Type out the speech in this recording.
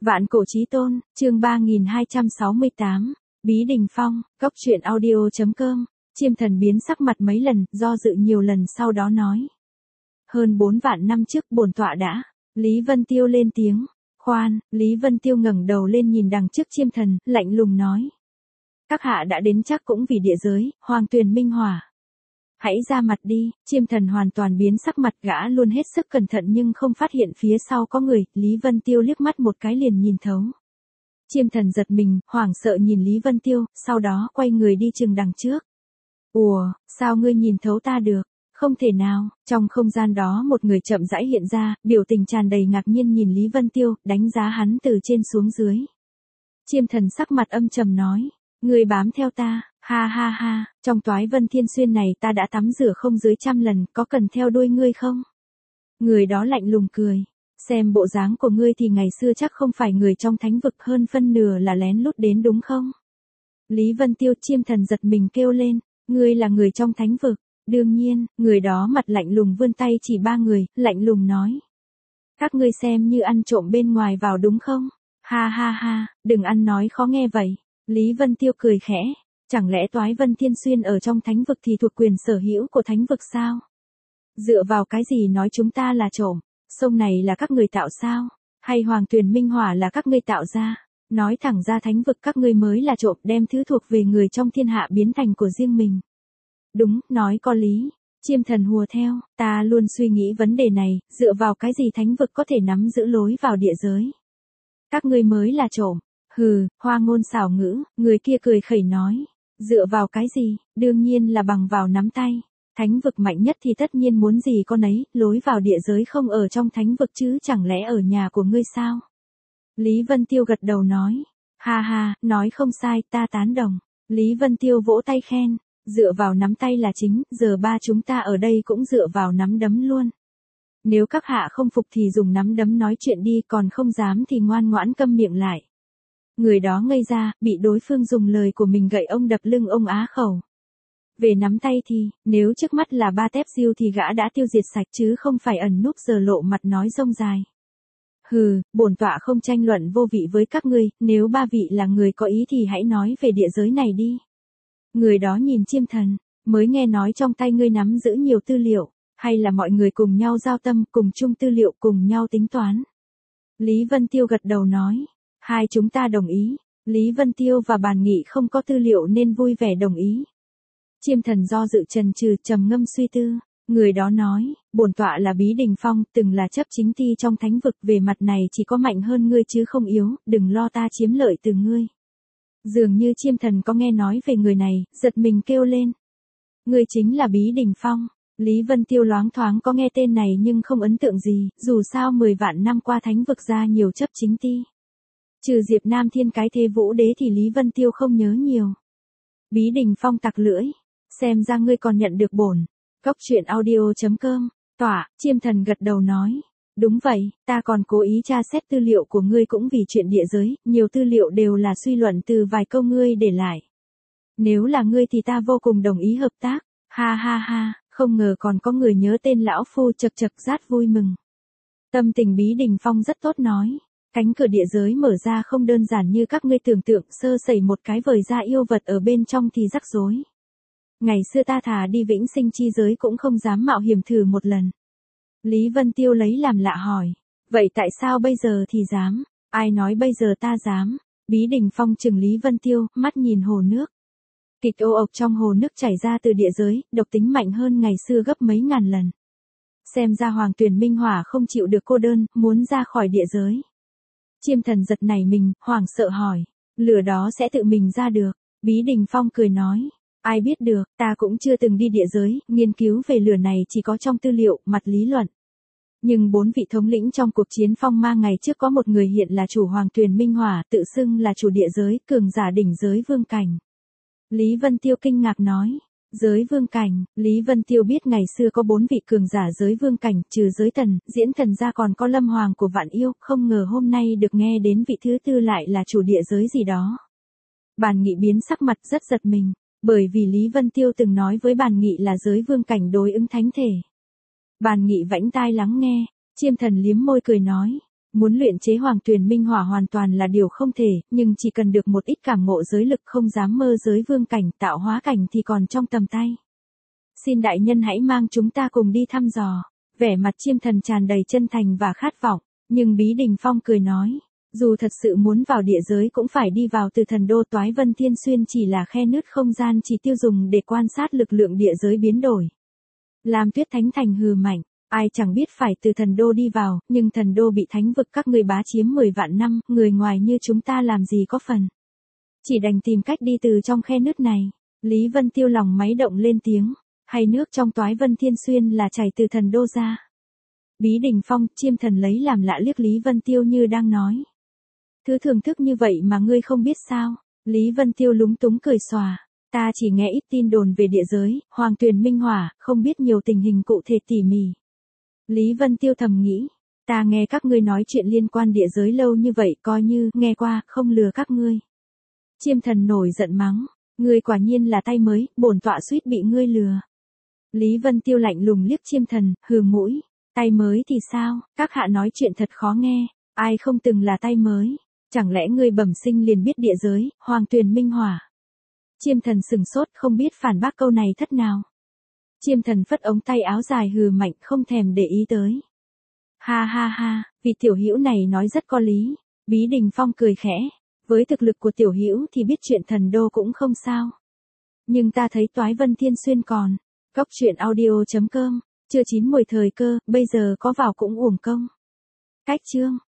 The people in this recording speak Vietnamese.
Vạn cổ chí tôn, chương 3268, Bí Đình Phong, Cốc truyện audio.com, Chiêm Thần biến sắc mặt mấy lần, do dự nhiều lần sau đó nói. Hơn 4 vạn năm trước bổn tọa đã, Lý Vân Tiêu lên tiếng. Khoan, Lý Vân Tiêu ngẩng đầu lên nhìn đằng trước Chiêm Thần, lạnh lùng nói. Các hạ đã đến chắc cũng vì địa giới, Hoàng Tuyền Minh Hỏa. Hãy ra mặt đi, Chiêm Thần hoàn toàn biến sắc mặt, gã luôn hết sức cẩn thận nhưng không phát hiện phía sau có người, Lý Vân Tiêu liếc mắt một cái liền nhìn thấu. Chiêm Thần giật mình, hoảng sợ nhìn Lý Vân Tiêu, sau đó quay người đi chừng đằng trước. Ủa, sao ngươi nhìn thấu ta được? Không thể nào, trong không gian đó một người chậm rãi hiện ra, biểu tình tràn đầy ngạc nhiên nhìn Lý Vân Tiêu, đánh giá hắn từ trên xuống dưới. Chiêm Thần sắc mặt âm trầm nói, ngươi bám theo ta, ha ha ha, trong toái vân thiên xuyên này ta đã tắm rửa không dưới 100 lần, có cần theo đuôi ngươi không? Người đó lạnh lùng cười, xem bộ dáng của ngươi thì ngày xưa chắc không phải người trong thánh vực, hơn phân nửa là lén lút đến đúng không? Lý Vân Tiêu. Chiêm Thần giật mình kêu lên, ngươi là người trong thánh vực? Đương nhiên, người đó mặt lạnh lùng vươn tay chỉ 3 người, lạnh lùng nói. Các ngươi xem như ăn trộm bên ngoài vào đúng không? Ha ha ha, đừng ăn nói khó nghe vậy. Lý Vân Tiêu cười khẽ, chẳng lẽ toái vân thiên xuyên ở trong thánh vực thì thuộc quyền sở hữu của thánh vực sao? Dựa vào cái gì nói chúng ta là trộm? Sông này là các người tạo sao? Hay Hoàng Tuyền Minh Hỏa là các ngươi tạo ra? Nói thẳng ra thánh vực các ngươi mới là trộm, đem thứ thuộc về người trong thiên hạ biến thành của riêng mình. Đúng, nói có lý. Chiêm Thần hùa theo, ta luôn suy nghĩ vấn đề này, dựa vào cái gì thánh vực có thể nắm giữ lối vào địa giới? Các ngươi mới là trộm. Hừ, hoa ngôn xảo ngữ, người kia cười khẩy nói. Dựa vào cái gì? Đương nhiên là bằng vào nắm tay. Thánh vực mạnh nhất thì tất nhiên muốn gì con ấy, lối vào địa giới không ở trong thánh vực chứ chẳng lẽ ở nhà của ngươi sao? Lý Vân Tiêu gật đầu nói. Ha ha, nói không sai, ta tán đồng. Lý Vân Tiêu vỗ tay khen. Dựa vào nắm tay là chính, giờ ba chúng ta ở đây cũng dựa vào nắm đấm luôn. Nếu các hạ không phục thì dùng nắm đấm nói chuyện đi, còn không dám thì ngoan ngoãn câm miệng lại. Người đó ngây ra, bị đối phương dùng lời của mình gậy ông đập lưng ông á khẩu. Về nắm tay thì, nếu trước mắt là 3 tép diêu thì gã đã tiêu diệt sạch chứ không phải ẩn núp giờ lộ mặt nói rông dài. Hừ, bổn tọa không tranh luận vô vị với các ngươi, nếu 3 vị là người có ý thì hãy nói về địa giới này đi. Người đó nhìn Chiêm Thần, mới nghe nói trong tay ngươi nắm giữ nhiều tư liệu, hay là mọi người cùng nhau giao tâm, cùng chung tư liệu, cùng nhau tính toán. Lý Vân Tiêu gật đầu nói, hai chúng ta đồng ý. Lý Vân Tiêu và Bàn Nghị không có tư liệu nên vui vẻ đồng ý. Chiêm Thần do dự chần chừ, trầm ngâm suy tư. Người đó nói, bổn tọa là Bí Đình Phong, từng là chấp chính ti trong thánh vực, về mặt này chỉ có mạnh hơn ngươi chứ không yếu, đừng lo ta chiếm lợi từ ngươi. Dường như Chiêm Thần có nghe nói về người này, giật mình kêu lên. Người chính là Bí Đình Phong. Lý Vân Tiêu loáng thoáng có nghe tên này nhưng không ấn tượng gì, dù sao 10 vạn năm qua thánh vực ra nhiều chấp chính ti. Trừ Diệp Nam Thiên cái thế vũ đế thì Lý Vân Tiêu không nhớ nhiều. Bí Đình Phong tặc lưỡi, xem ra ngươi còn nhận được bổn. Cốc truyện audio.com, tỏa. Chiêm Thần gật đầu nói. Đúng vậy, ta còn cố ý tra xét tư liệu của ngươi cũng vì chuyện địa giới, nhiều tư liệu đều là suy luận từ vài câu ngươi để lại. Nếu là ngươi thì ta vô cùng đồng ý hợp tác. Ha ha ha, không ngờ còn có người nhớ tên lão phu, chật chật rát vui mừng. Tâm tình Bí Đình Phong rất tốt nói. Cánh cửa địa giới mở ra không đơn giản như các ngươi tưởng tượng, sơ sẩy một cái vời ra yêu vật ở bên trong thì rắc rối. Ngày xưa ta thà đi vĩnh sinh chi giới cũng không dám mạo hiểm thử một lần. Lý Vân Tiêu lấy làm lạ hỏi, vậy tại sao bây giờ thì dám? Ai nói bây giờ ta dám? Bí Đình Phong chừng Lý Vân Tiêu, mắt nhìn hồ nước. Kịch ô ộc trong hồ nước chảy ra từ địa giới, độc tính mạnh hơn ngày xưa gấp mấy ngàn lần. Xem ra Hoàng Tuyền Minh Hỏa không chịu được cô đơn, muốn ra khỏi địa giới. Chiêm Thần giật nảy mình, hoảng sợ hỏi, lửa đó sẽ tự mình ra được? Bí Đình Phong cười nói, ai biết được, ta cũng chưa từng đi địa giới, nghiên cứu về lửa này chỉ có trong tư liệu, mặt lý luận. Nhưng 4 vị thống lĩnh trong cuộc chiến phong ma ngày trước có một người hiện là chủ Hoàng Tuyền Minh Hỏa, tự xưng là chủ địa giới, cường giả đỉnh giới vương cảnh. Lý Vân Tiêu kinh ngạc nói, giới vương cảnh. Lý Vân Tiêu biết ngày xưa có 4 vị cường giả giới vương cảnh, trừ giới thần, diễn thần ra còn có Lâm Hoàng của Vạn Yêu, không ngờ hôm nay được nghe đến vị thứ tư lại là chủ địa giới gì đó. Bàn Nghị biến sắc mặt rất giật mình, bởi vì Lý Vân Tiêu từng nói với Bàn Nghị là giới vương cảnh đối ứng thánh thể. Bàn Nghị vãnh tai lắng nghe, Chiêm Thần liếm môi cười nói, Muốn luyện chế Hoàng Tuyền Minh Hỏa hoàn toàn là điều không thể, nhưng chỉ cần được một ít cảm ngộ giới lực không dám mơ giới vương cảnh tạo hóa cảnh thì còn trong tầm tay. Xin đại nhân hãy mang chúng ta cùng đi thăm dò. Vẻ mặt Chiêm Thần tràn đầy chân thành và khát vọng, nhưng Bí Đình Phong cười nói, dù thật sự muốn vào địa giới cũng phải đi vào từ thần đô. Toái Vân Thiên Xuyên chỉ là khe nứt không gian chỉ tiêu dùng để quan sát lực lượng địa giới biến đổi. Lam Tuyết Thánh Thành hừ mạnh, ai chẳng biết phải từ thần đô đi vào, nhưng thần đô bị thánh vực các ngươi bá chiếm 10 vạn năm, người ngoài như chúng ta làm gì có phần. Chỉ đành tìm cách đi từ trong khe nứt này. Lý Vân Tiêu lòng máy động lên tiếng, hay nước trong Toái Vân Thiên Xuyên là chảy từ thần đô ra. Bí Đình Phong, Chiêm Thần lấy làm lạ liếc Lý Vân Tiêu như đang nói, thứ thưởng thức như vậy mà ngươi không biết sao? Lý Vân Tiêu lúng túng cười xòa, ta chỉ nghe ít tin đồn về địa giới, Hoàng Tuyền Minh Hỏa, không biết nhiều tình hình cụ thể tỉ mỉ. Lý Vân Tiêu thầm nghĩ, ta nghe các ngươi nói chuyện liên quan địa giới lâu như vậy coi như nghe qua, không lừa các ngươi. Chiêm Thần nổi giận mắng, ngươi quả nhiên là tay mới, bổn tọa suýt bị ngươi lừa. Lý Vân Tiêu lạnh lùng liếc Chiêm Thần, hừ mũi, tay mới thì sao, các hạ nói chuyện thật khó nghe, ai không từng là tay mới, chẳng lẽ ngươi bẩm sinh liền biết địa giới, Hoàng Tuyền Minh Hỏa. Chiêm Thần sừng sốt không biết phản bác câu này thất nào. Chiêm Thần phất ống tay áo dài hừ mạnh không thèm để ý tới. Ha ha ha, vị tiểu hữu này nói rất có lý. Bí Đình Phong cười khẽ, với thực lực của tiểu hữu thì biết chuyện thần đô cũng không sao. Nhưng ta thấy Toái Vân Thiên Xuyên còn. Cốc truyện audio.com, chưa chín mùi thời cơ, bây giờ có vào cũng uổng công. Cách chương.